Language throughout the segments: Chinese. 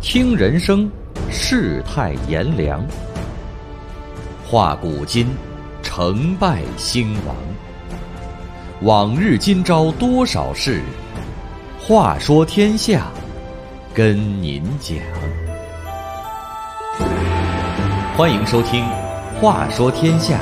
听人生，世态炎凉；话古今，成败兴亡。往日今朝多少事，话说天下，跟您讲。欢迎收听《话说天下》。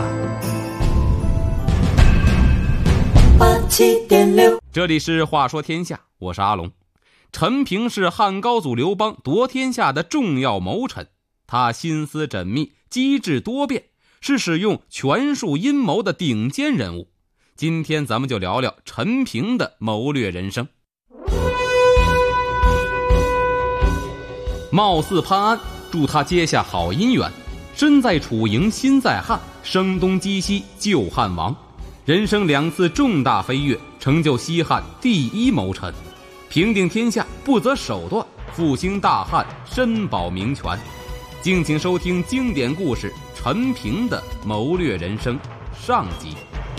87.6，这里是话说天下，我是阿龙。陈平是汉高祖刘邦夺天下的重要谋臣，他心思缜密，机智多变，是使用权术阴谋的顶尖人物。今天咱们就聊聊陈平的谋略人生。貌似潘安，祝他结下好姻缘。身在楚营心在汉，声东击西救汉王。人生2次重大飞跃，成就西汉第一谋臣，平定天下不择手段，复兴大汉身保名权。敬请收听经典故事陈平的谋略人生上集。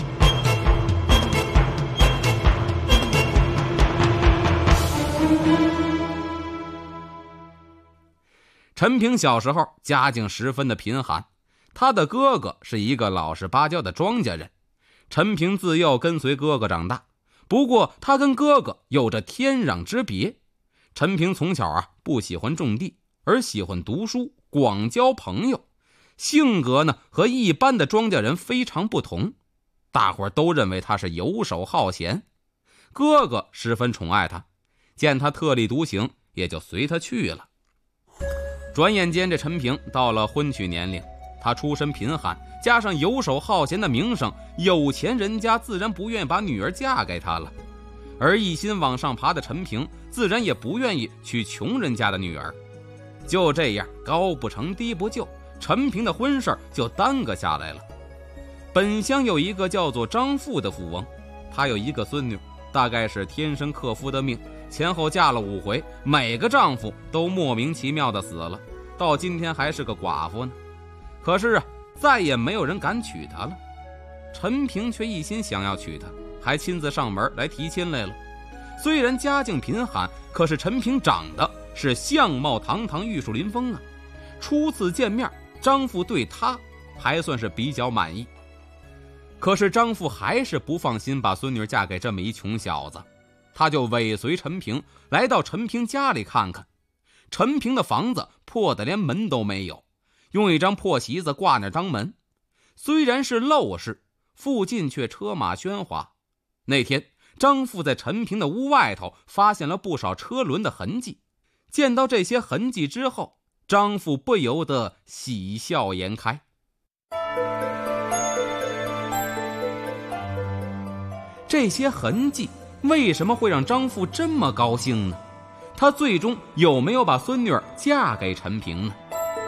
陈平小时候家境十分的贫寒，他的哥哥是一个老实巴交的庄稼人。陈平自幼跟随哥哥长大，不过他跟哥哥有着天壤之别。陈平从小不喜欢种地，而喜欢读书，广交朋友，性格呢和一般的庄稼人非常不同。大伙都认为他是游手好闲，哥哥十分宠爱他，见他特立独行，也就随他去了。转眼间这陈平到了婚娶年龄，他出身贫寒，加上游手好闲的名声，有钱人家自然不愿意把女儿嫁给他了。而一心往上爬的陈平自然也不愿意娶穷人家的女儿。就这样，高不成低不就，陈平的婚事就耽搁下来了。本乡有一个叫做张富的富翁，他有一个孙女，大概是天生克夫的命，前后嫁了5回，每个丈夫都莫名其妙的死了，到今天还是个寡妇呢。可是再也没有人敢娶她了。陈平却一心想要娶她，还亲自上门来提亲来了。虽然家境贫寒，可是陈平长得是相貌堂堂，玉树临风啊。初次见面，张富对他还算是比较满意。可是张富还是不放心把孙女嫁给这么一穷小子，他就尾随陈平来到陈平家里看看。陈平的房子破得连门都没有，用一张破席子挂那张门，虽然是陋室，附近却车马喧哗。那天张富在陈平的屋外头发现了不少车轮的痕迹，见到这些痕迹之后，张富不由得喜笑颜开。这些痕迹为什么会让张富这么高兴呢？他最终有没有把孙女嫁给陈平呢？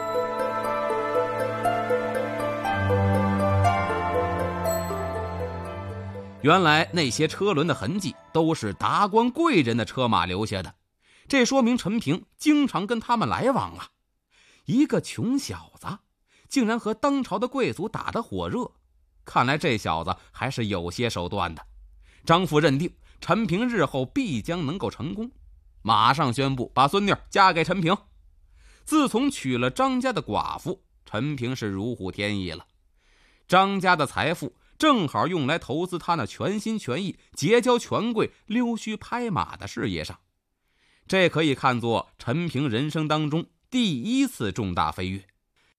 原来那些车轮的痕迹都是达官贵人的车马留下的，这说明陈平经常跟他们来往啊。一个穷小子竟然和当朝的贵族打得火热，看来这小子还是有些手段的。张富认定陈平日后必将能够成功，马上宣布把孙女嫁给陈平。自从娶了张家的寡妇，陈平是如虎添翼了。张家的财富正好用来投资他那全心全意结交权贵、溜须拍马的事业上。这可以看作陈平人生当中第一次重大飞跃。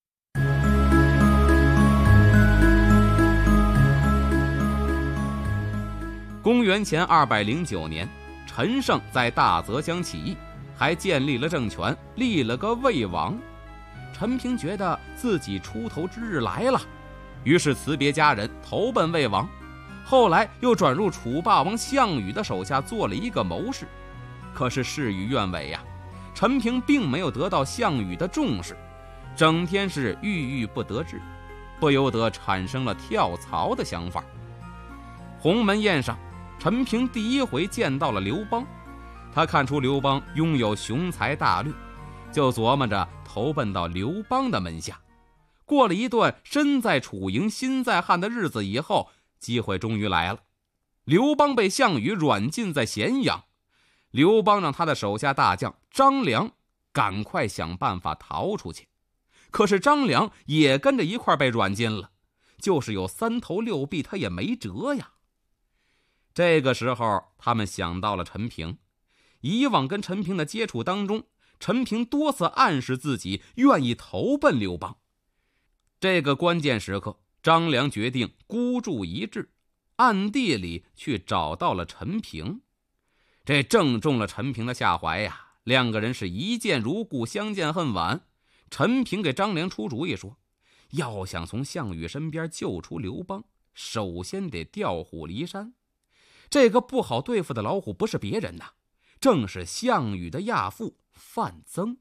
公元前209年，陈胜在大泽乡起义，还建立了政权，立了个魏王。陈平觉得自己出头之日来了，于是辞别家人，投奔魏王。后来又转入楚霸王项羽的手下，做了一个谋士。可是事与愿违呀，陈平并没有得到项羽的重视，整天是郁郁不得志，不由得产生了跳槽的想法。鸿门宴上，陈平第一回见到了刘邦，他看出刘邦拥有雄才大略，就琢磨着投奔到刘邦的门下。过了一段身在楚营心在汉的日子以后，机会终于来了。刘邦被项羽软禁在咸阳，刘邦让他的手下大将张良赶快想办法逃出去。可是张良也跟着一块被软禁了，就是有3头6臂他也没辙呀。这个时候他们想到了陈平，以往跟陈平的接触当中，陈平多次暗示自己愿意投奔刘邦。这个关键时刻，张良决定孤注一掷，暗地里去找到了陈平。这正中了陈平的下怀呀，两个人是一见如故，相见恨晚。陈平给张良出主意说，要想从项羽身边救出刘邦，首先得调虎离山。这个不好对付的老虎不是别人呐，正是项羽的亚父范增。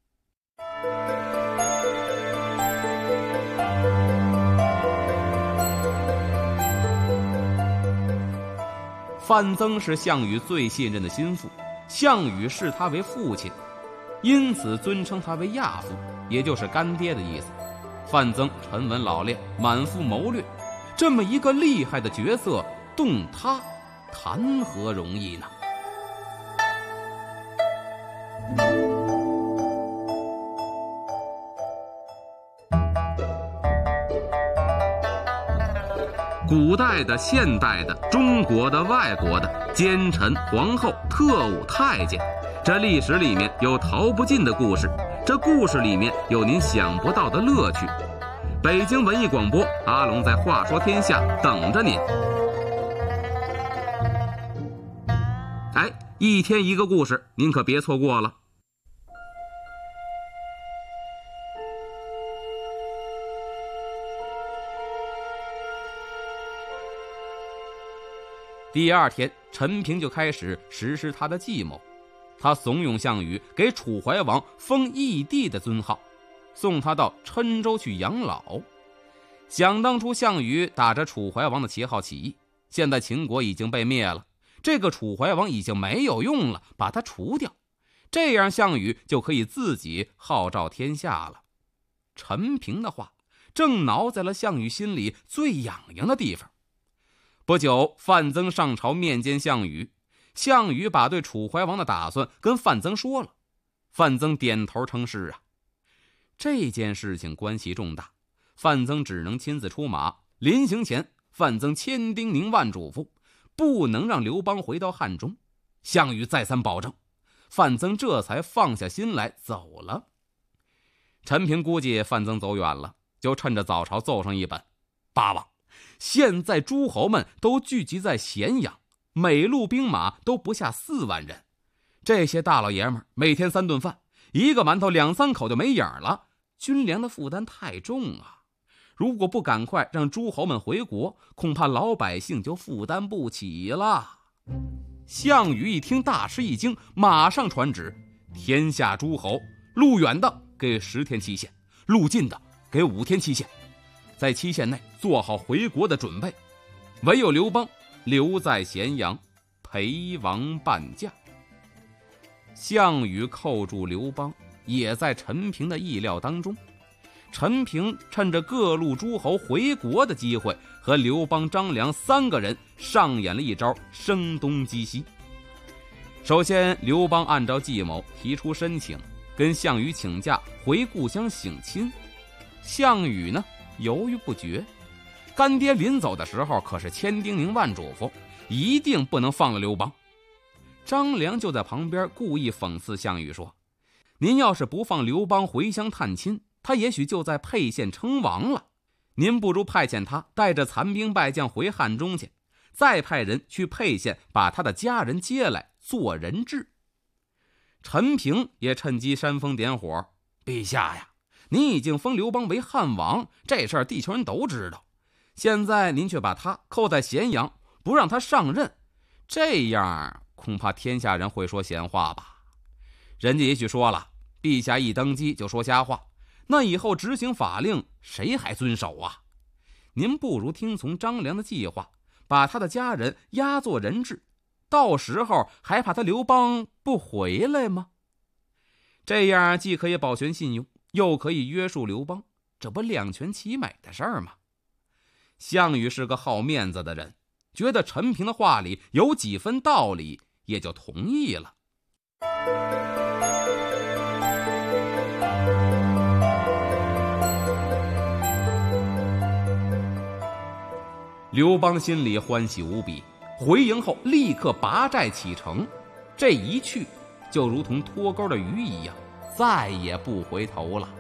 范增是项羽最信任的心腹，项羽视他为父亲，因此尊称他为亚父，也就是干爹的意思。范增沉稳老练，满腹谋略，这么一个厉害的角色，动他谈何容易呢？古代的、现代的、中国的、外国的，奸臣、皇后、特务、太监，这历史里面有逃不尽的故事，这故事里面有您想不到的乐趣。北京文艺广播，阿龙在话说天下等着您。哎，一天一个故事，您可别错过了。第2天，陈平就开始实施他的计谋。他怂恿项羽给楚怀王封义帝的尊号，送他到郴州去养老。想当初项羽打着楚怀王的旗号起义，现在秦国已经被灭了，这个楚怀王已经没有用了，把他除掉，这样项羽就可以自己号召天下了。陈平的话正挠在了项羽心里最痒痒的地方。不久，范增上朝面见项羽，项羽把对楚怀王的打算跟范增说了，范增点头称是啊。这件事情关系重大，范增只能亲自出马。临行前，范增千叮咛万嘱咐，不能让刘邦回到汉中。项羽再三保证，范增这才放下心来走了。陈平估计范增走远了，就趁着早朝奏上一本：八王，现在诸侯们都聚集在咸阳，每路兵马都不下4万人，这些大老爷们每天3顿饭，一个馒头2、3口就没影了，军粮的负担太重啊！如果不赶快让诸侯们回国，恐怕老百姓就负担不起了。项羽一听大吃一惊，马上传旨：天下诸侯，路远的给10天期限，路近的给5天期限，在期限内做好回国的准备，唯有刘邦留在咸阳陪王伴驾。项羽扣住刘邦也在陈平的意料当中。陈平趁着各路诸侯回国的机会，和刘邦、张良3个人上演了一招声东击西。首先，刘邦按照计谋提出申请，跟项羽请假回故乡省亲。项羽呢犹豫不决，干爹临走的时候可是千叮咛万嘱咐，一定不能放了刘邦。张良就在旁边故意讽刺项羽说：您要是不放刘邦回乡探亲，他也许就在沛县称王了，您不如派遣他带着残兵败将回汉中去，再派人去沛县把他的家人接来做人质。陈平也趁机煽风点火：陛下呀，您已经封刘邦为汉王，这事儿地球人都知道，现在您却把他扣在咸阳，不让他上任，这样恐怕天下人会说闲话吧。人家也许说了，陛下一登基就说瞎话，那以后执行法令谁还遵守啊？您不如听从张良的计划，把他的家人押做人质，到时候还怕他刘邦不回来吗？这样既可以保全信用，又可以约束刘邦，这不两全其美的事儿吗？项羽是个好面子的人，觉得陈平的话里有几分道理，也就同意了。 刘邦心里欢喜无比，回营后立刻拔寨启程。这一去就如同脱钩的鱼一样，再也不回头了。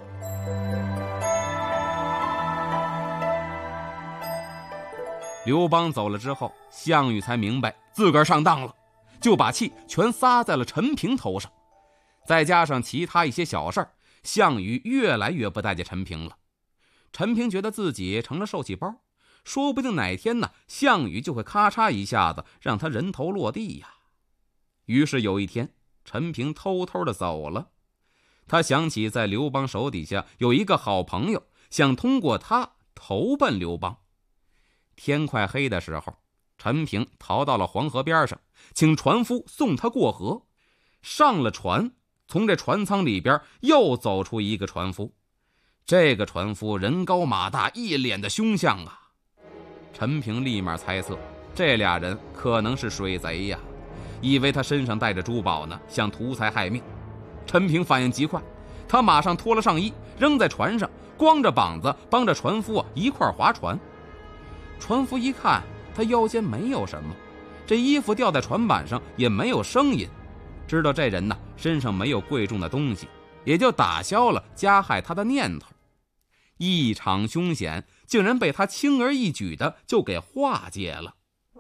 刘邦走了之后，项羽才明白自个儿上当了，就把气全撒在了陈平头上。再加上其他一些小事儿，项羽越来越不待见陈平了。陈平觉得自己成了受气包，说不定哪天呢，项羽就会咔嚓一下子让他人头落地呀。于是有一天，陈平偷偷的走了。他想起在刘邦手底下有一个好朋友，想通过他投奔刘邦。天快黑的时候，陈平逃到了黄河边上，请船夫送他过河。上了船，从这船舱里边又走出一个船夫。这个船夫人高马大，一脸的凶相啊。陈平立马猜测，这俩人可能是水贼呀，以为他身上带着珠宝呢，想图财害命。陈平反应极快，他马上脱了上衣，扔在船上，光着膀子帮着船夫一块划船。船夫一看他腰间没有什么，这衣服掉在船板上也没有声音，知道这人呢身上没有贵重的东西，也就打消了加害他的念头。一场凶险竟然被他轻而易举的就给化解了。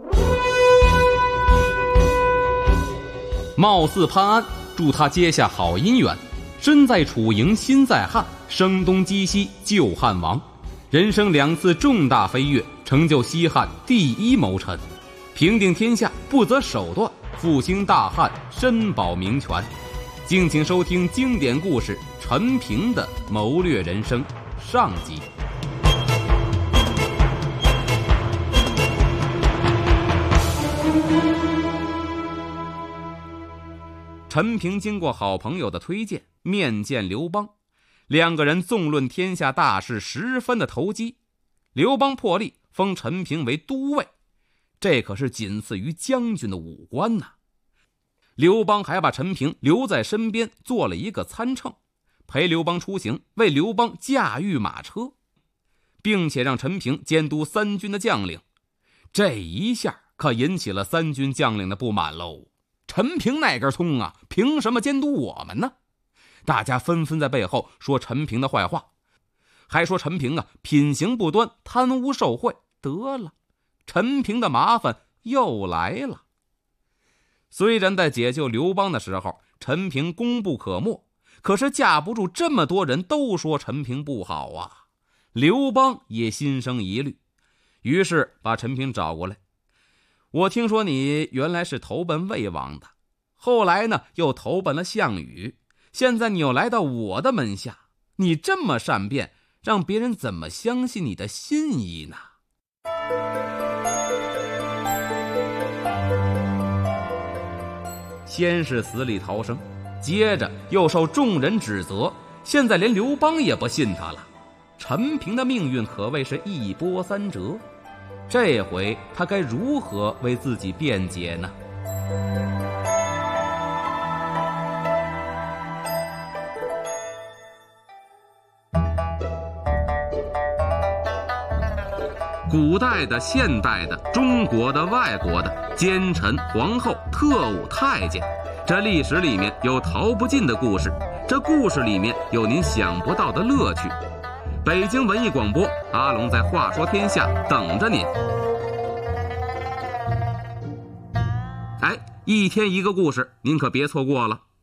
貌似潘安，祝他结下好姻缘，身在楚营心在汉，声东击西救汉王。人生2次重大飞跃，成就西汉第一谋臣，平定天下不择手段，复兴大汉身保名权。敬请收听经典故事《陈平的谋略人生》上集。陈平经过好朋友的推荐，面见刘邦，两个人纵论天下大事，十分的投机。刘邦破例封陈平为都尉，这可是仅次于将军的武官呐。刘邦还把陈平留在身边，做了一个参乘，陪刘邦出行，为刘邦驾驭马车，并且让陈平监督三军的将领。这一下可引起了三军将领的不满喽。陈平那根葱啊，凭什么监督我们呢？大家纷纷在背后说陈平的坏话，还说陈平啊品行不端，贪污受贿。得了，陈平的麻烦又来了。虽然在解救刘邦的时候，陈平功不可没，可是架不住这么多人都说陈平不好啊。刘邦也心生疑虑，于是把陈平找过来。我听说你原来是投奔魏王的，后来呢又投奔了项羽，现在你又来到我的门下，你这么善变，让别人怎么相信你的心意呢？先是死里逃生，接着又受众人指责，现在连刘邦也不信他了。陈平的命运可谓是一波三折，这回他该如何为自己辩解呢？古代的、现代的、中国的、外国的，奸臣、皇后、特务、太监，这历史里面有逃不尽的故事，这故事里面有您想不到的乐趣。北京文艺广播，阿龙在话说天下等着您。哎，一天一个故事，您可别错过了。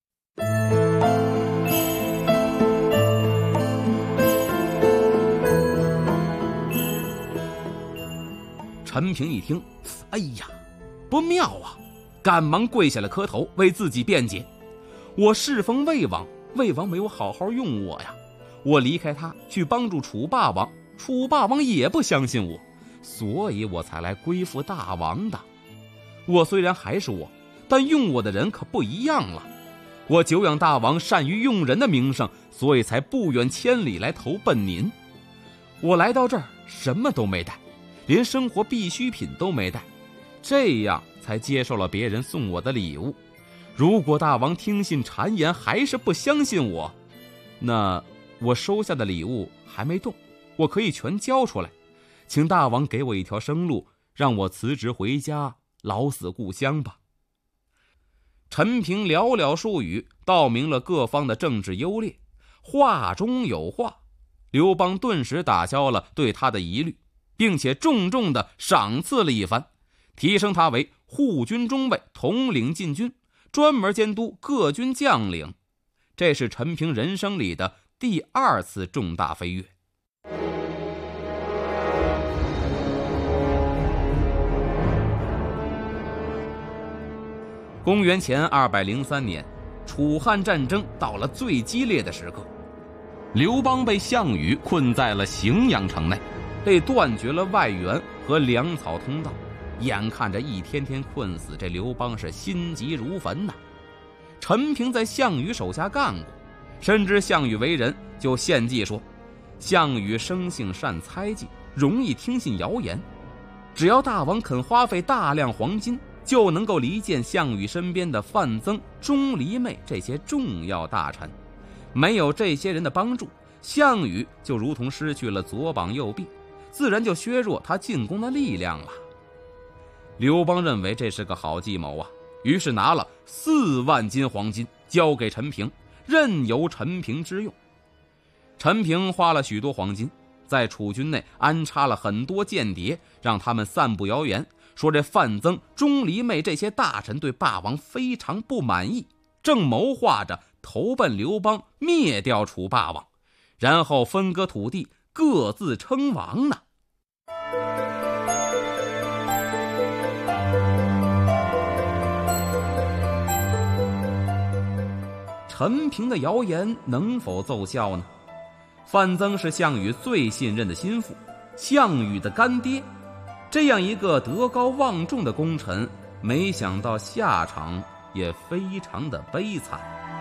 陈平一听，哎呀，不妙啊，赶忙跪下来磕头，为自己辩解。我侍奉魏王，魏王没有好好用我呀，我离开他去帮助楚霸王，楚霸王也不相信我，所以我才来归附大王的。我虽然还是我，但用我的人可不一样了。我久仰大王善于用人的名声，所以才不远千里来投奔您。我来到这儿什么都没带，连生活必需品都没带，这样才接受了别人送我的礼物。如果大王听信谗言还是不相信我，那我收下的礼物还没动，我可以全交出来， 请大王给我一条生路，让我辞职回家，老死故乡吧。陈平寥寥数语道明了各方的政治优劣，话中有话，刘邦顿时打消了对他的疑虑，并且重重地赏赐了一番，提升他为护军中尉，统领禁军，专门监督各军将领。这是陈平人生里的第2次重大飞跃。公元前203年，楚汉战争到了最激烈的时刻， 刘邦被项羽困在了荥阳城内， 被断绝了外援和粮草通道，眼看着一天天困死，这刘邦是心急如焚呐。陈平在项羽手下干过，深知项羽为人，就献计说，项羽生性善猜忌，容易听信谣言，只要大王肯花费大量黄金，就能够离间项羽身边的范增、钟离昧这些重要大臣。没有这些人的帮助，项羽就如同失去了左膀右臂，自然就削弱他进攻的力量了。刘邦认为这是个好计谋啊，于是拿了4万斤黄金交给陈平，任由陈平之用。陈平花了许多黄金，在楚军内安插了很多间谍，让他们散布谣言，说这范增、钟离昧这些大臣对霸王非常不满意，正谋划着投奔刘邦，灭掉楚霸王，然后分割土地，各自称王呢。陈平的谣言能否奏效呢？范增是项羽最信任的心腹，项羽的干爹，这样一个德高望重的功臣，没想到下场也非常的悲惨。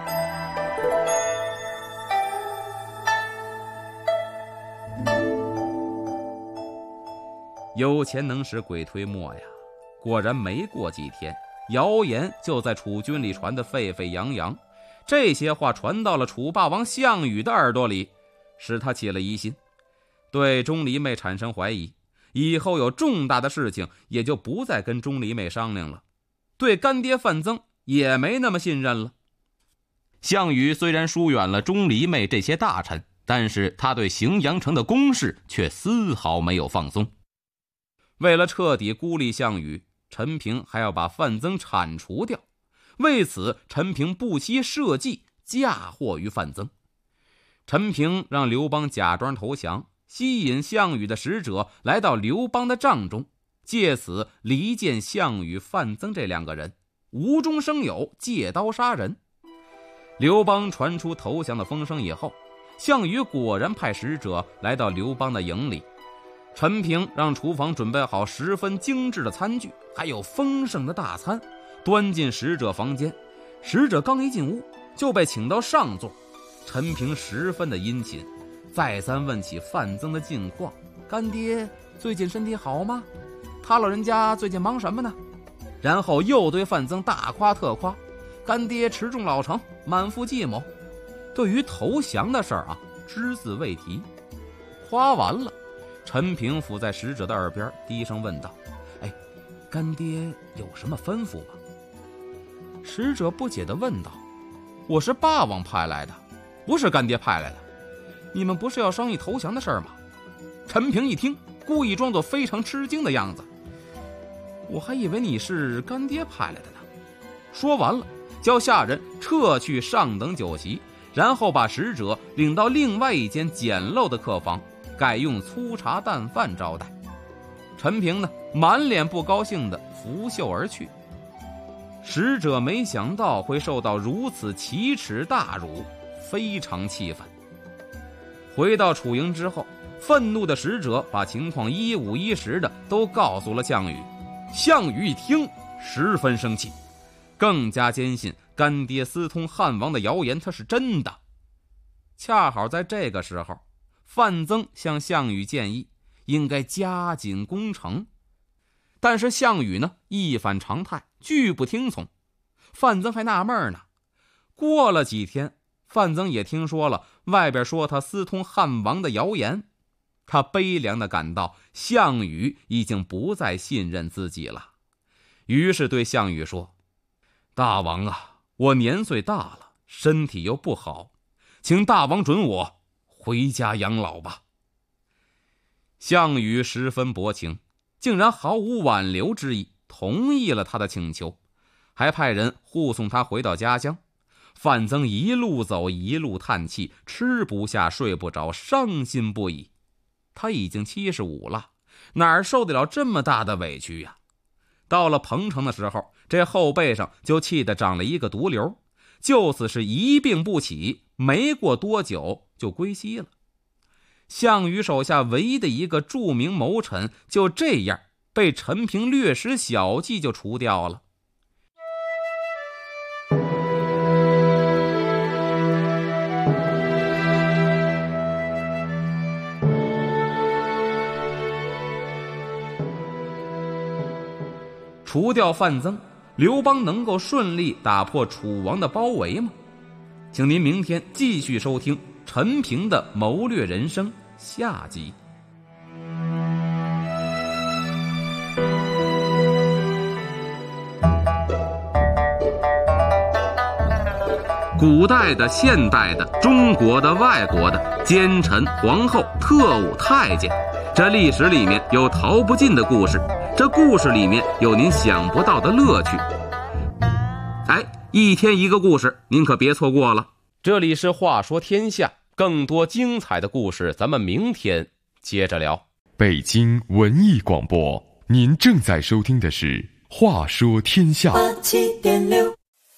有钱能使鬼推磨呀，果然没过几天，谣言就在楚军里传得沸沸扬扬。这些话传到了楚霸王项羽的耳朵里，使他起了疑心，对钟离昧产生怀疑，以后有重大的事情也就不再跟钟离昧商量了，对干爹范增也没那么信任了。 项羽虽然疏远了钟离昧这些大臣，但是他对荥阳城的攻势却丝毫没有放松。 为了彻底孤立项羽，陈平还要把范增铲除掉，为此陈平不惜设计嫁祸于范增。陈平让刘邦假装投降，吸引项羽的使者来到刘邦的帐中，借此离间项羽、范增这2个人，无中生有，借刀杀人。刘邦传出投降的风声以后，项羽果然派使者来到刘邦的营里，陈平让厨房准备好十分精致的餐具，还有丰盛的大餐，端进使者房间。使者刚一进屋，就被请到上座。陈平十分的殷勤，再三问起范增的近况，干爹最近身体好吗？他老人家最近忙什么呢？然后又对范增大夸特夸，干爹持重老成，满腹计谋，对于投降的事儿只字未提。夸完了，陈平伏在使者的耳边低声问道，干爹有什么吩咐吗？使者不解地问道，我是霸王派来的，不是干爹派来的，你们不是要商议投降的事儿吗？陈平一听，故意装作非常吃惊的样子，我还以为你是干爹派来的呢。说完了，叫下人撤去上等酒席，然后把使者领到另外一间简陋的客房，改用粗茶淡饭招待。陈平呢，满脸不高兴地拂袖而去。使者没想到会受到如此奇耻大辱，非常气愤。回到楚营之后，愤怒的使者把情况一五一十的都告诉了项羽。项羽一听，十分生气，更加坚信干爹私通汉王的谣言他是真的。恰好在这个时候，范增向项羽建议应该加紧攻城，但是项羽呢，一反常态，拒不听从。范增还纳闷呢。过了几天，范增也听说了外边说他私通汉王的谣言， 他悲凉地感到项羽已经不再信任自己了，于是对项羽说：大王啊，我年岁大了，身体又不好，请大王准我回家养老吧。项羽十分薄情，竟然毫无挽留之意，同意了他的请求，还派人护送他回到家乡。范增一路走一路叹气，吃不下睡不着，伤心不已。他已经75了，哪受得了这么大的委屈呀？到了彭城的时候，这后背上就气得长了一个毒瘤，就此是一病不起，没过多久就归西了。项羽手下唯一的一个著名谋臣就这样被陈平略施小计就除掉了。除掉范增，刘邦能够顺利打破楚王的包围吗？请您明天继续收听陈平的谋略人生下集。古代的、现代的、中国的、外国的，奸臣、皇后、特务、太监，这历史里面有逃不尽的故事，这故事里面有您想不到的乐趣。一天一个故事，您可别错过了。这里是话说天下，更多精彩的故事咱们明天接着聊。 北京文艺广播，您正在收听的是话说天下。87.6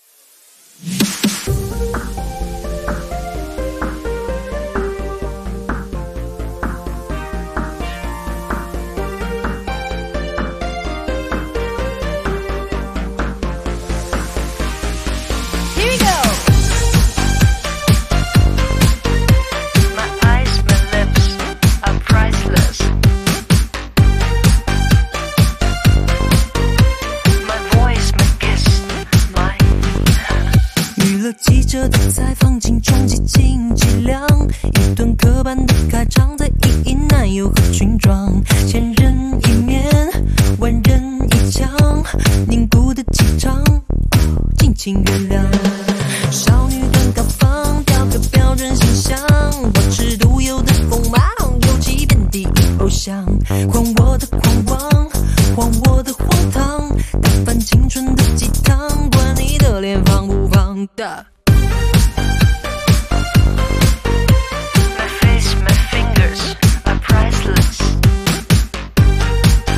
记者的采访，轻重几斤几两，一段刻板的开场，在意义男友和裙装，千人一面，万人一腔，凝固的气场，敬请原谅。少女的高仿，雕刻标准形象，保持独有的锋芒，尤其遍地偶像，还我的狂妄，还我的荒唐，打翻青春的鸡汤，管你的脸放不放大。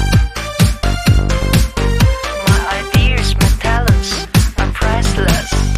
My ideas, my talents are priceless.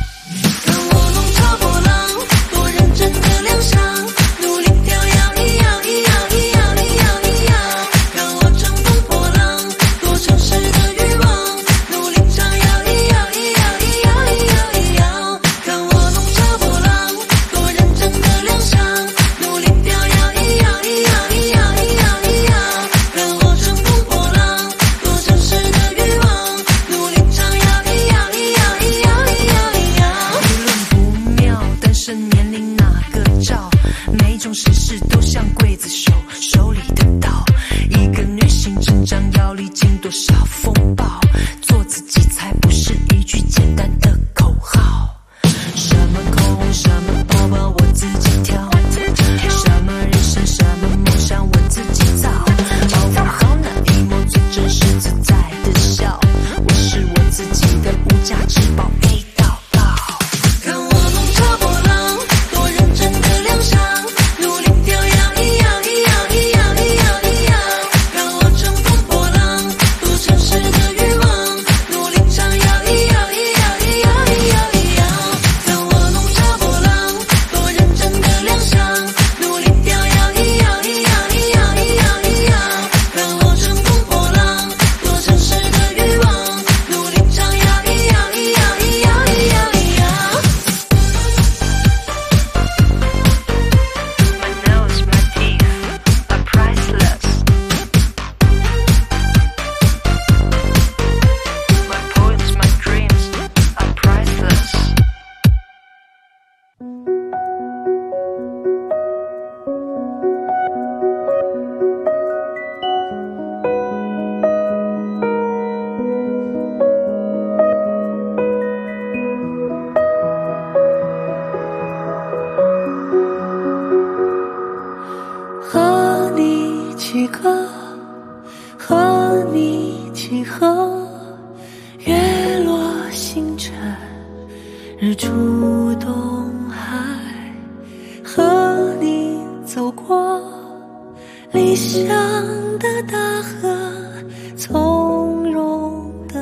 出东海，和你走过理想的大河，从容地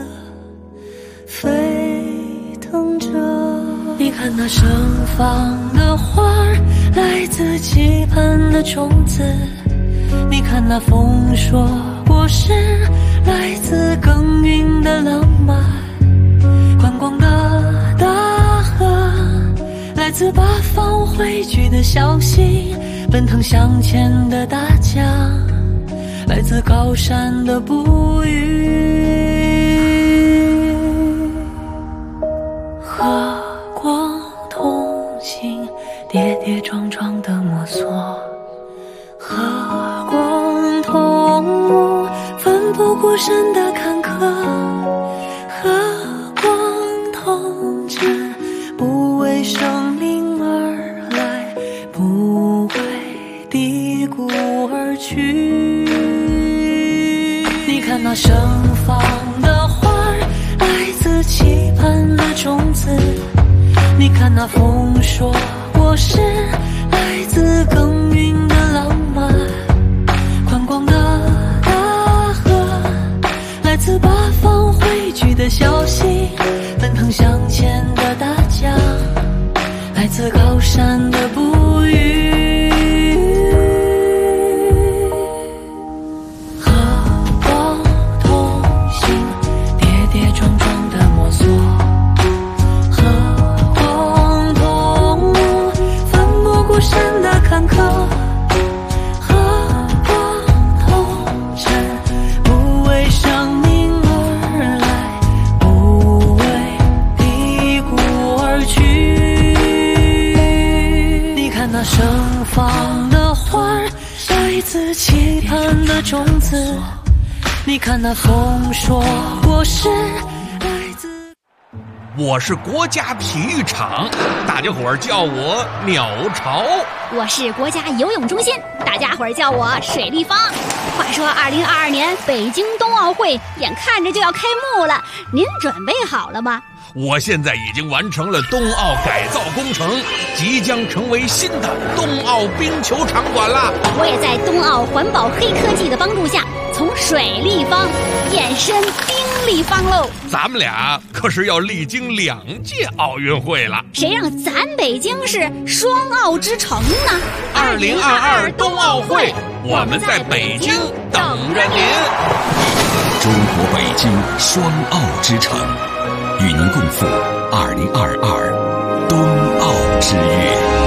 飞腾着。你看那盛放的花儿，来自期盼的种子。你看那丰硕果实，来自耕耘的浪漫。宽广的大河，来自八方汇聚的小溪。奔腾向前的大江，来自高山的哺育。和光同行，跌跌撞撞的摸索。和光同舞，奋不顾身的坎坷。和光同志，不为生命而来，不为低谷而去。你看那盛放的花儿，来自期盼的种子。你看那丰硕果实，来自耕耘的浪漫。宽广的大河，来自八方汇聚的小溪。奔腾向前的大江，来自高山的哺育。和光同行，跌跌撞撞的摸索。和光同舞，奋不顾身的坎坷。和光同尘，不为生命而来，不为低谷而去。你看那盛放的花儿，来自期盼的种子。你看那丰硕果实，来自我是国家体育场，大家伙儿叫我鸟巢。 我是国家游泳中心，大家伙儿叫我水立方。话说2022年北京冬奥会眼看着就要开幕了，您准备好了吗？ 我现在已经完成了冬奥改造工程，即将成为新的冬奥冰球场馆了。 我也在冬奥环保黑科技的帮助下，从水立方变身冰立方喽。 咱们俩可是要历经2届奥运会了， 谁让咱北京是双奥之城呢 ？2022冬奥会，我们在北京等着您。 中国北京双奥之城，与您共赴2022冬奥之月。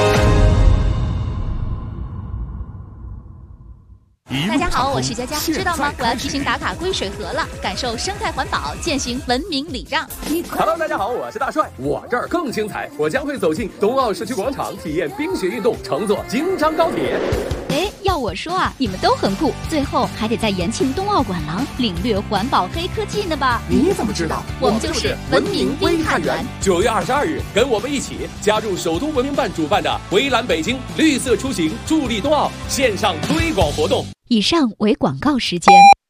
大家好，我是佳佳，知道吗？我要提醒打卡归水河了，感受生态环保，践行文明礼让。 Hello， 大家好，我是大帅，我这儿更精彩，我将会走进冬奥社区广场，体验冰雪运动，乘坐京张高铁。 哎，要我说啊，你们都很酷，最后还得在延庆冬奥馆廊领略环保黑科技呢吧？ 你怎么知道？ 我们就是文明微探员。 9月22日，跟我们一起加入首都文明办主办的围栏北京绿色出行助力冬奥线上推广活动。 以上为广告时间。